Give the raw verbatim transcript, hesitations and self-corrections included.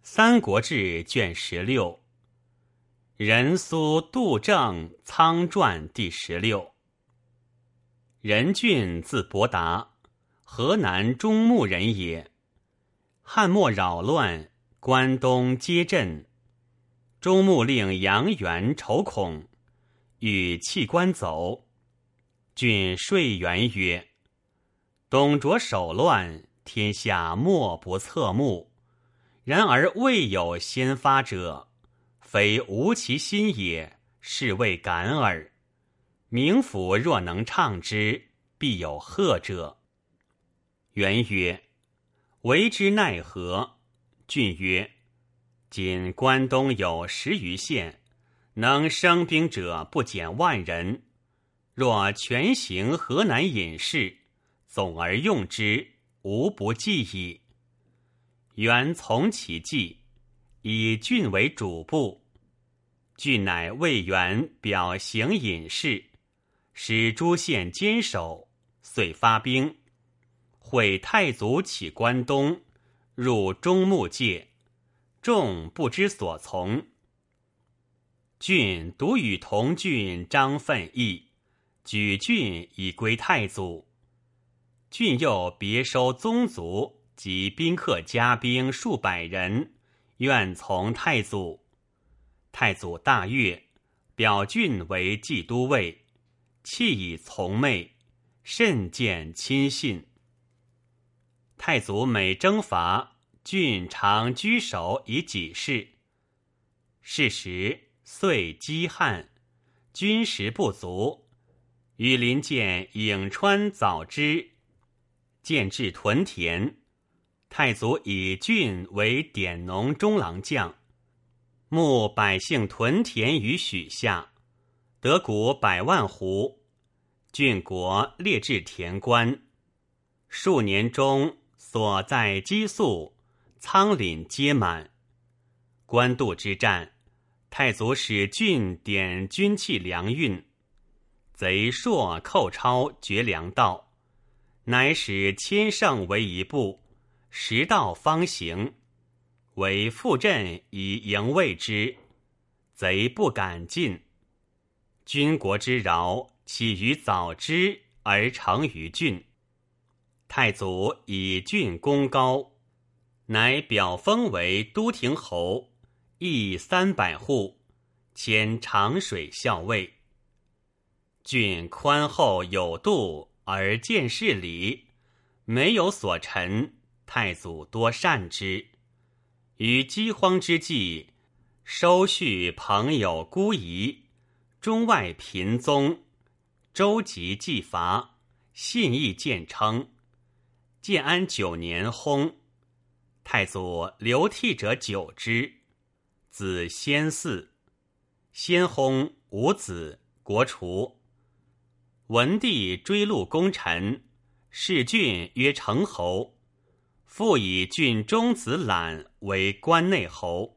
三国志》卷十六，任苏杜正苍传第十六。任俊字伯达，河南中牟人也。汉末扰乱，关东皆震。中牟令杨元筹恐，与弃官走。俊说元曰：董卓手乱，天下莫不侧目。然而未有先发者，非无其心也，是谓感耳。冥府若能畅之，必有贺者。元曰：为之奈何？俊曰：今关东有十余县，能生兵者不减万人。若全行河南隐士，总而用之，无不济矣。元从其计，以郡为主部。郡乃为元表行隐士，使诸县坚守，遂发兵，会太祖起关东，入中牟界，众不知所从。郡独与同郡张奋议，举郡以归太祖。郡又别收宗族及宾客家兵数百人，愿从太祖。太祖大悦，表郡为冀都尉，弃以从妹，甚见亲信。太祖每征伐，郡常居守以己事。是时岁饥旱，军食不足，羽林见颍川早之，建置屯田。太祖以郡为典农中郎将，牧百姓屯田于许下，得谷百万斛。郡国列置田官，数年中所在积粟，仓廪皆满。官渡之战，太祖使郡点军器粮运，贼朔寇超绝粮道，乃使千乘为一部，十道方行，为副阵以迎卫之，贼不敢进。军国之饶，起于早知而成于郡。太祖以郡功高，乃表封为都亭侯，邑三百户，迁长水校尉。郡宽厚有度，而见事理，没有所陈，太祖多善之。于饥荒之际，收恤朋友孤夷，中外贫宗，周集济伐，信义见称。建安九年薨，太祖流涕者九之，子先嗣。先薨，无子，国除。文帝追录功臣，谥郡曰成侯，复以郡中子览为关内侯。